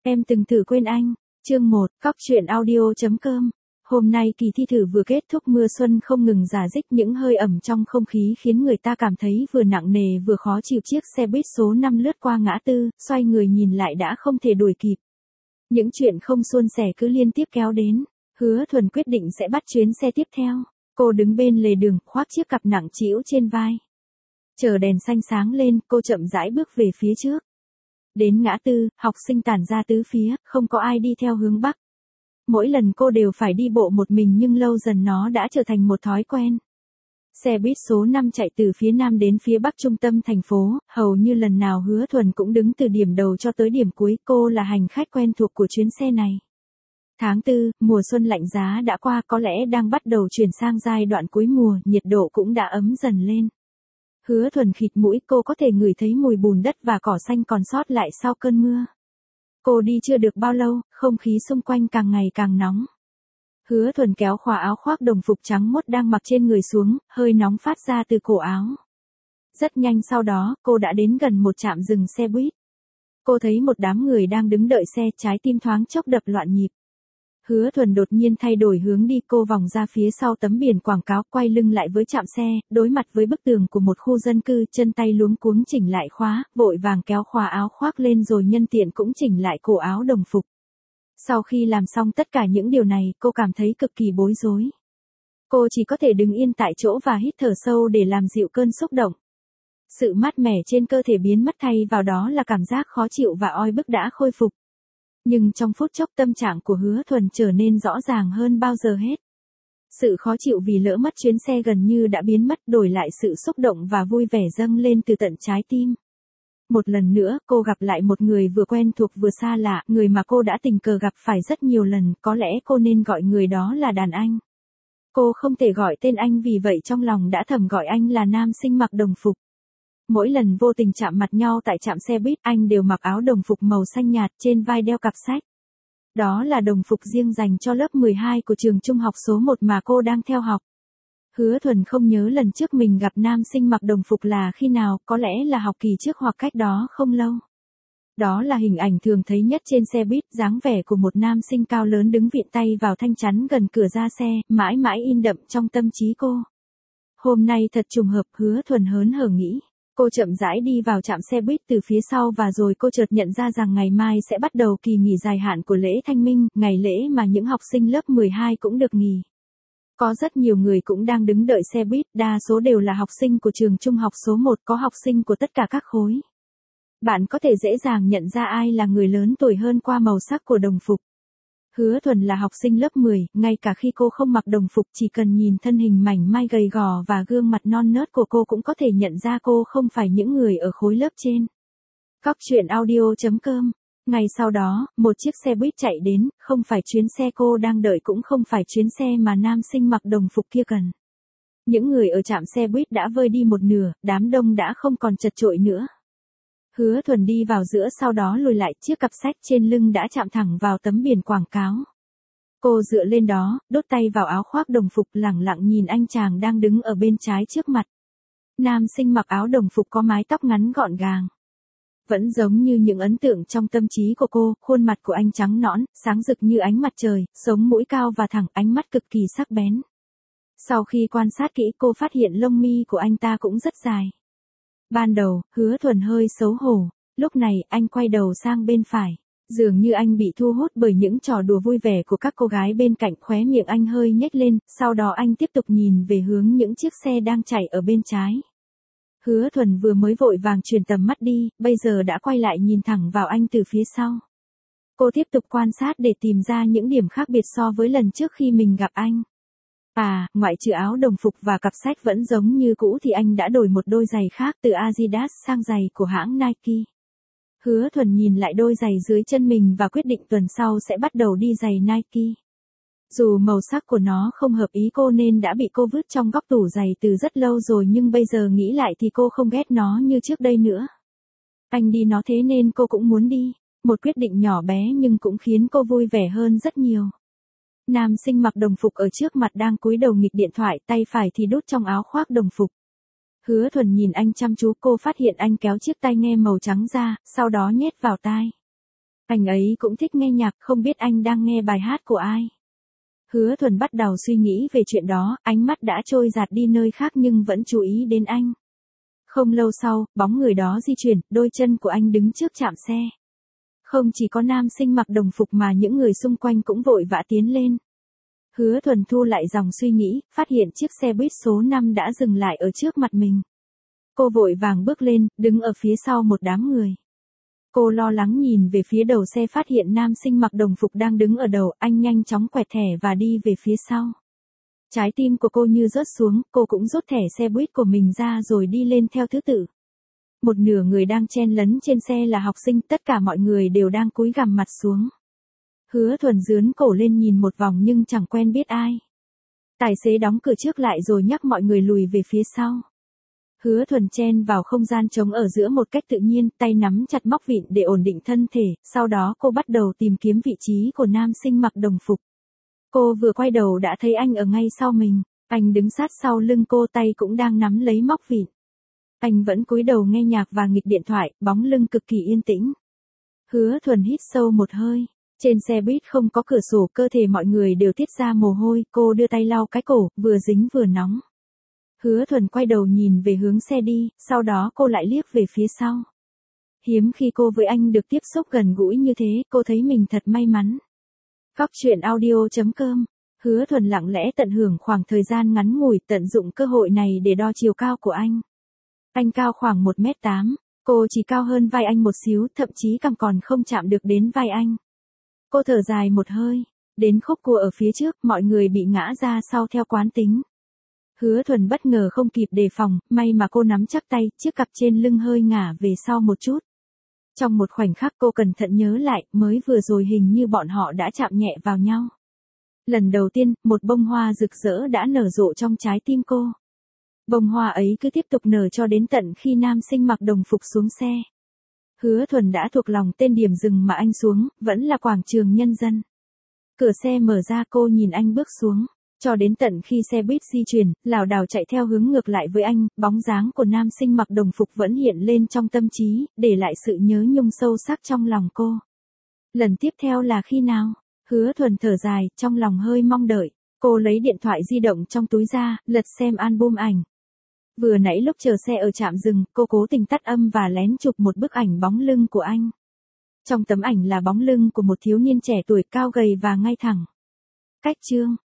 Em từng thử quên anh. Chương 1, Cóc truyện audio.com. Hôm nay kỳ thi thử vừa kết thúc, mưa xuân không ngừng rả rích, những hơi ẩm trong không khí khiến người ta cảm thấy vừa nặng nề vừa khó chịu. Chiếc xe buýt số 5 lướt qua ngã tư, xoay người nhìn lại đã không thể đuổi kịp. Những chuyện không suôn sẻ cứ liên tiếp kéo đến. Hứa Thuần quyết định sẽ bắt chuyến xe tiếp theo. Cô đứng bên lề đường, khoác chiếc cặp nặng trĩu trên vai. Chờ đèn xanh sáng lên, cô chậm rãi bước về phía trước. Đến ngã tư, học sinh tản ra tứ phía, không có ai đi theo hướng Bắc. Mỗi lần cô đều phải đi bộ một mình, nhưng lâu dần nó đã trở thành một thói quen. Xe buýt số 5 chạy từ phía Nam đến phía Bắc trung tâm thành phố, hầu như lần nào Hứa Thuần cũng đứng từ điểm đầu cho tới điểm cuối. Cô là hành khách quen thuộc của chuyến xe này. Tháng 4, mùa xuân lạnh giá đã qua, có lẽ đang bắt đầu chuyển sang giai đoạn cuối mùa, nhiệt độ cũng đã ấm dần lên. Hứa Thuần khịt mũi, cô có thể ngửi thấy mùi bùn đất và cỏ xanh còn sót lại sau cơn mưa. Cô đi chưa được bao lâu, không khí xung quanh càng ngày càng nóng. Hứa Thuần kéo khóa áo khoác đồng phục trắng muốt đang mặc trên người xuống, hơi nóng phát ra từ cổ áo. Rất nhanh sau đó, cô đã đến gần một trạm dừng xe buýt. Cô thấy một đám người đang đứng đợi xe, trái tim thoáng chốc đập loạn nhịp. Hứa Thuần đột nhiên thay đổi hướng đi, cô vòng ra phía sau tấm biển quảng cáo, quay lưng lại với trạm xe, đối mặt với bức tường của một khu dân cư, chân tay luống cuống chỉnh lại khóa, vội vàng kéo khóa áo khoác lên rồi nhân tiện cũng chỉnh lại cổ áo đồng phục. Sau khi làm xong tất cả những điều này, cô cảm thấy cực kỳ bối rối. Cô chỉ có thể đứng yên tại chỗ và hít thở sâu để làm dịu cơn xúc động. Sự mát mẻ trên cơ thể biến mất, thay vào đó là cảm giác khó chịu và oi bức đã khôi phục. Nhưng trong phút chốc tâm trạng của Hứa Thuần trở nên rõ ràng hơn bao giờ hết. Sự khó chịu vì lỡ mất chuyến xe gần như đã biến mất, đổi lại sự xúc động và vui vẻ dâng lên từ tận trái tim. Một lần nữa, cô gặp lại một người vừa quen thuộc vừa xa lạ, người mà cô đã tình cờ gặp phải rất nhiều lần, có lẽ cô nên gọi người đó là đàn anh. Cô không thể gọi tên anh, vì vậy trong lòng đã thầm gọi anh là nam sinh mặc đồng phục. Mỗi lần vô tình chạm mặt nhau tại trạm xe buýt, anh đều mặc áo đồng phục màu xanh nhạt, trên vai đeo cặp sách. Đó là đồng phục riêng dành cho lớp 12 của trường trung học số 1 mà cô đang theo học. Hứa Thuần không nhớ lần trước mình gặp nam sinh mặc đồng phục là khi nào, có lẽ là học kỳ trước hoặc cách đó không lâu. Đó là hình ảnh thường thấy nhất trên xe buýt, dáng vẻ của một nam sinh cao lớn đứng vịn tay vào thanh chắn gần cửa ra xe, mãi mãi in đậm trong tâm trí cô. Hôm nay thật trùng hợp, Hứa Thuần hớn hở nghĩ. Cô chậm rãi đi vào trạm xe buýt từ phía sau và rồi cô chợt nhận ra rằng ngày mai sẽ bắt đầu kỳ nghỉ dài hạn của lễ Thanh Minh, ngày lễ mà những học sinh lớp 12 cũng được nghỉ. Có rất nhiều người cũng đang đứng đợi xe buýt, đa số đều là học sinh của trường trung học số 1, có học sinh của tất cả các khối. Bạn có thể dễ dàng nhận ra ai là người lớn tuổi hơn qua màu sắc của đồng phục. Hứa Thuần là học sinh lớp 10, ngay cả khi cô không mặc đồng phục, chỉ cần nhìn thân hình mảnh mai gầy gò và gương mặt non nớt của cô cũng có thể nhận ra cô không phải những người ở khối lớp trên. Cóc truyện audio.com. Ngày sau đó, một chiếc xe buýt chạy đến, không phải chuyến xe cô đang đợi, cũng không phải chuyến xe mà nam sinh mặc đồng phục kia cần. Những người ở trạm xe buýt đã vơi đi một nửa, đám đông đã không còn chật chội nữa. Hứa Thuần đi vào giữa, sau đó lùi lại, chiếc cặp sách trên lưng đã chạm thẳng vào tấm biển quảng cáo. Cô dựa lên đó, đốt tay vào áo khoác đồng phục, lẳng lặng nhìn anh chàng đang đứng ở bên trái trước mặt. Nam sinh mặc áo đồng phục có mái tóc ngắn gọn gàng. Vẫn giống như những ấn tượng trong tâm trí của cô, khuôn mặt của anh trắng nõn, sáng rực như ánh mặt trời, sống mũi cao và thẳng, ánh mắt cực kỳ sắc bén. Sau khi quan sát kỹ, cô phát hiện lông mi của anh ta cũng rất dài. Ban đầu, Hứa Thuần hơi xấu hổ, lúc này anh quay đầu sang bên phải. Dường như anh bị thu hút bởi những trò đùa vui vẻ của các cô gái bên cạnh, khóe miệng anh hơi nhếch lên, sau đó anh tiếp tục nhìn về hướng những chiếc xe đang chạy ở bên trái. Hứa Thuần vừa mới vội vàng chuyển tầm mắt đi, bây giờ đã quay lại nhìn thẳng vào anh từ phía sau. Cô tiếp tục quan sát để tìm ra những điểm khác biệt so với lần trước khi mình gặp anh. Ngoại trừ áo đồng phục và cặp sách vẫn giống như cũ thì anh đã đổi một đôi giày khác, từ Adidas sang giày của hãng Nike. Hứa Thuần nhìn lại đôi giày dưới chân mình và quyết định tuần sau sẽ bắt đầu đi giày Nike. Dù màu sắc của nó không hợp ý cô nên đã bị cô vứt trong góc tủ giày từ rất lâu rồi, nhưng bây giờ nghĩ lại thì cô không ghét nó như trước đây nữa. Anh đi nó thế nên cô cũng muốn đi, một quyết định nhỏ bé nhưng cũng khiến cô vui vẻ hơn rất nhiều. Nam sinh mặc đồng phục ở trước mặt đang cúi đầu nghịch điện thoại, tay phải thì đút trong áo khoác đồng phục. Hứa Thuần nhìn anh chăm chú, cô phát hiện anh kéo chiếc tai nghe màu trắng ra, sau đó nhét vào tai. Anh ấy cũng thích nghe nhạc, không biết anh đang nghe bài hát của ai. Hứa Thuần bắt đầu suy nghĩ về chuyện đó, ánh mắt đã trôi dạt đi nơi khác nhưng vẫn chú ý đến anh. Không lâu sau, bóng người đó di chuyển, đôi chân của anh đứng trước trạm xe. Không chỉ có nam sinh mặc đồng phục mà những người xung quanh cũng vội vã tiến lên. Hứa Thuần thu lại dòng suy nghĩ, phát hiện chiếc xe buýt số 5 đã dừng lại ở trước mặt mình. Cô vội vàng bước lên, đứng ở phía sau một đám người. Cô lo lắng nhìn về phía đầu xe, phát hiện nam sinh mặc đồng phục đang đứng ở đầu, anh nhanh chóng quẹt thẻ và đi về phía sau. Trái tim của cô như rớt xuống, cô cũng rút thẻ xe buýt của mình ra rồi đi lên theo thứ tự. Một nửa người đang chen lấn trên xe là học sinh, tất cả mọi người đều đang cúi gằm mặt xuống. Hứa Thuần dướn cổ lên nhìn một vòng nhưng chẳng quen biết ai. Tài xế đóng cửa trước lại rồi nhắc mọi người lùi về phía sau. Hứa Thuần chen vào không gian trống ở giữa một cách tự nhiên, tay nắm chặt móc vịn để ổn định thân thể, sau đó cô bắt đầu tìm kiếm vị trí của nam sinh mặc đồng phục. Cô vừa quay đầu đã thấy anh ở ngay sau mình, anh đứng sát sau lưng cô, tay cũng đang nắm lấy móc vịn. Anh vẫn cúi đầu nghe nhạc và nghịch điện thoại, bóng lưng cực kỳ yên tĩnh. Hứa Thuần hít sâu một hơi. Trên xe buýt không có cửa sổ, cơ thể mọi người đều tiết ra mồ hôi, cô đưa tay lau cái cổ, vừa dính vừa nóng. Hứa Thuần quay đầu nhìn về hướng xe đi, sau đó cô lại liếc về phía sau. Hiếm khi cô với anh được tiếp xúc gần gũi như thế, cô thấy mình thật may mắn. Góc truyện audio.com. Hứa Thuần lặng lẽ tận hưởng khoảng thời gian ngắn ngủi, tận dụng cơ hội này để đo chiều cao của anh. Anh cao khoảng 1m8, cô chỉ cao hơn vai anh một xíu, thậm chí cằm còn không chạm được đến vai anh. Cô thở dài một hơi, đến khúc cua ở phía trước, mọi người bị ngã ra sau theo quán tính. Hứa Thuần bất ngờ không kịp đề phòng, may mà cô nắm chắc tay, chiếc cặp trên lưng hơi ngả về sau một chút. Trong một khoảnh khắc cô cẩn thận nhớ lại, mới vừa rồi hình như bọn họ đã chạm nhẹ vào nhau. Lần đầu tiên, một bông hoa rực rỡ đã nở rộ trong trái tim cô. Bông hoa ấy cứ tiếp tục nở cho đến tận khi nam sinh mặc đồng phục xuống xe. Hứa Thuần đã thuộc lòng tên điểm dừng mà anh xuống, vẫn là quảng trường Nhân dân. Cửa xe mở ra, cô nhìn anh bước xuống. Cho đến tận khi xe buýt di chuyển, lảo đảo chạy theo hướng ngược lại với anh, bóng dáng của nam sinh mặc đồng phục vẫn hiện lên trong tâm trí, để lại sự nhớ nhung sâu sắc trong lòng cô. Lần tiếp theo là khi nào? Hứa Thuần thở dài, trong lòng hơi mong đợi. Cô lấy điện thoại di động trong túi ra, lật xem album ảnh. Vừa nãy lúc chờ xe ở trạm dừng, cô cố tình tắt âm và lén chụp một bức ảnh bóng lưng của anh. Trong tấm ảnh là bóng lưng của một thiếu niên trẻ tuổi, cao gầy và ngay thẳng. Cách chương